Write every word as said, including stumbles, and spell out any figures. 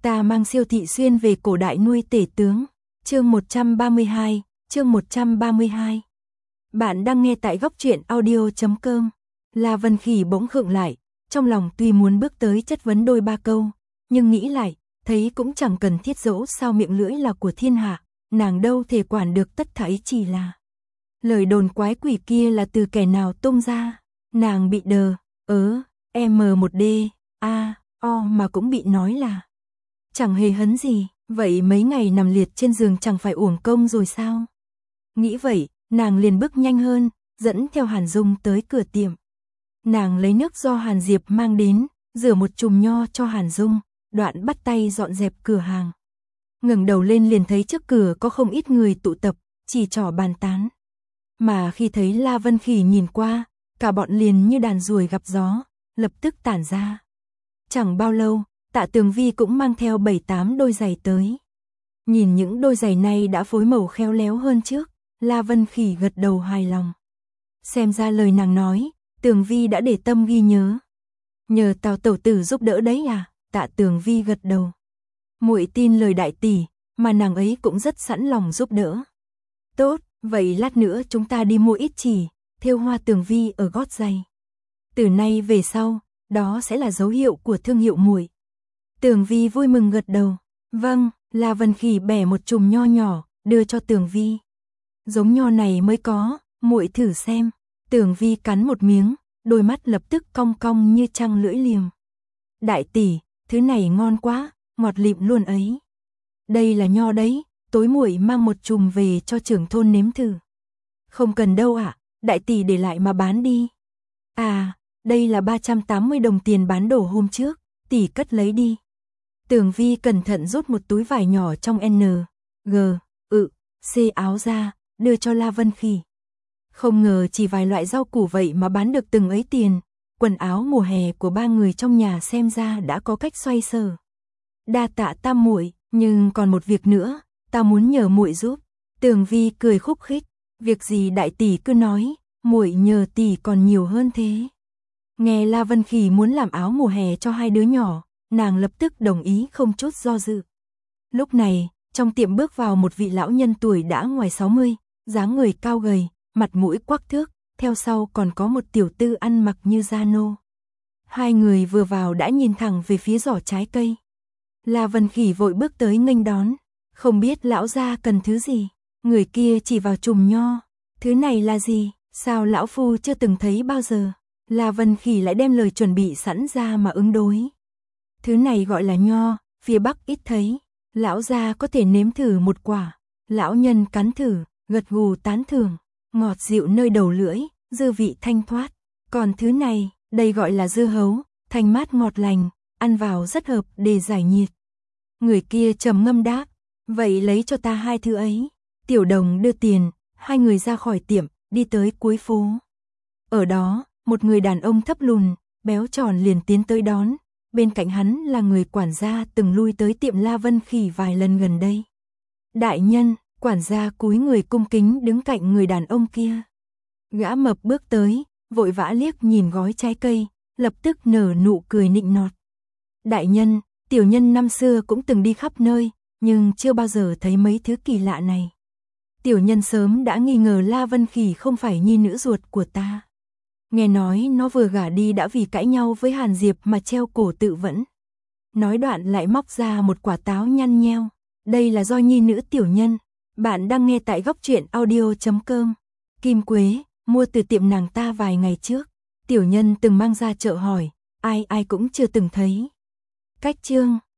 Ta mang siêu thị xuyên về cổ đại nuôi tể tướng. Chương một trăm ba mươi hai, chương một trăm ba mươi hai. Bạn đang nghe tại góc truyện audio chấm com. La Vân Khỉ bỗng khựng lại, trong lòng tuy muốn bước tới chất vấn đôi ba câu, nhưng nghĩ lại, thấy cũng chẳng cần thiết dẫu sao miệng lưỡi là của thiên hạ, nàng đâu thể quản được tất thảy, chỉ là lời đồn quái quỷ kia là từ kẻ nào tung ra. Nàng bị đờ, ớ, em một đê, a, o mà cũng bị nói là chẳng hề hấn gì, vậy mấy ngày nằm liệt trên giường chẳng phải uổng công rồi sao? Nghĩ vậy, nàng liền bước nhanh hơn, dẫn theo Hàn Dung tới cửa tiệm. Nàng lấy nước do Hàn Diệp mang đến, rửa một chùm nho cho Hàn Dung, đoạn bắt tay dọn dẹp cửa hàng. Ngẩng đầu lên liền thấy trước cửa có không ít người tụ tập, chỉ trỏ bàn tán. Mà khi thấy La Vân Khỉ nhìn qua, cả bọn liền như đàn ruồi gặp gió, lập tức tản ra. Chẳng bao lâu, Tạ Tường Vi cũng mang theo bảy tám đôi giày tới. Nhìn những đôi giày này đã phối màu khéo léo hơn trước, La Vân Khỉ gật đầu hài lòng. Xem ra lời nàng nói, Tường Vi đã để tâm ghi nhớ. Nhờ Tào tẩu tử giúp đỡ đấy à? Tạ Tường Vi gật đầu. Muội tin lời đại tỷ, mà nàng ấy cũng rất sẵn lòng giúp đỡ. Tốt, vậy lát nữa chúng ta đi mua ít chỉ, thêu hoa Tường Vi ở gót giày. Từ nay về sau, đó sẽ là dấu hiệu của thương hiệu muội. Tường Vi vui mừng gật đầu. Vâng, La Vân Khỉ bẻ một chùm nho nhỏ, đưa cho Tường Vi. Giống nho này mới có, muội thử xem. Tường Vi cắn một miếng, đôi mắt lập tức cong cong như trăng lưỡi liềm. Đại tỷ, thứ này ngon quá, ngọt lịm luôn ấy. Đây là nho đấy, tối muội mang một chùm về cho trưởng thôn nếm thử. Không cần đâu ạ, đại tỷ để lại mà bán đi. À, đây là ba trăm tám mươi đồng tiền bán đổ hôm trước, tỷ cất lấy đi. Tường Vi cẩn thận rút một túi vải nhỏ trong N, G, ự, C áo ra, đưa cho La Vân Khỉ. Không ngờ chỉ vài loại rau củ vậy mà bán được từng ấy tiền, quần áo mùa hè của ba người trong nhà xem ra đã có cách xoay sở. Đa tạ tam muội, nhưng còn một việc nữa, ta muốn nhờ muội giúp. Tường Vi cười khúc khích, việc gì đại tỷ cứ nói, muội nhờ tỷ còn nhiều hơn thế. Nghe La Vân Khỉ muốn làm áo mùa hè cho hai đứa nhỏ, nàng lập tức đồng ý không chút do dự. Lúc này, trong tiệm bước vào một vị lão nhân tuổi đã ngoài sáu mươi, dáng người cao gầy, mặt mũi quắc thước, theo sau còn có một tiểu tư ăn mặc như gia nô. Hai người vừa vào đã nhìn thẳng về phía giỏ trái cây. La Vân Khỉ vội bước tới nghênh đón, không biết lão gia cần thứ gì. Người kia chỉ vào chùm nho, thứ này là gì, sao lão phu chưa từng thấy bao giờ. La Vân Khỉ lại đem lời chuẩn bị sẵn ra mà ứng đối. Thứ này gọi là nho, phía Bắc ít thấy, lão gia có thể nếm thử một quả. Lão nhân cắn thử, gật gù tán thưởng, ngọt dịu nơi đầu lưỡi, dư vị thanh thoát. Còn thứ này, đây gọi là dưa hấu, thanh mát ngọt lành, ăn vào rất hợp để giải nhiệt. Người kia trầm ngâm đáp, vậy lấy cho ta hai thứ ấy. Tiểu đồng đưa tiền, hai người ra khỏi tiệm, đi tới cuối phố. Ở đó, một người đàn ông thấp lùn, béo tròn liền tiến tới đón. Bên cạnh hắn là người quản gia từng lui tới tiệm La Vân Khỉ vài lần gần đây. Đại nhân, quản gia cúi người cung kính đứng cạnh người đàn ông kia. Gã mập bước tới, vội vã liếc nhìn gói trái cây, lập tức nở nụ cười nịnh nọt. Đại nhân, tiểu nhân năm xưa cũng từng đi khắp nơi, nhưng chưa bao giờ thấy mấy thứ kỳ lạ này. Tiểu nhân sớm đã nghi ngờ La Vân Khỉ không phải nhi nữ ruột của ta. Nghe nói nó vừa gả đi đã vì cãi nhau với Hàn Diệp mà treo cổ tự vẫn. Nói đoạn lại móc ra một quả táo nhăn nheo. Đây là do nhi nữ tiểu nhân. Bạn đang nghe tại góc truyện audio chấm com. Kim Quế, mua từ tiệm nàng ta vài ngày trước. Tiểu nhân từng mang ra chợ hỏi, ai ai cũng chưa từng thấy. Cách chương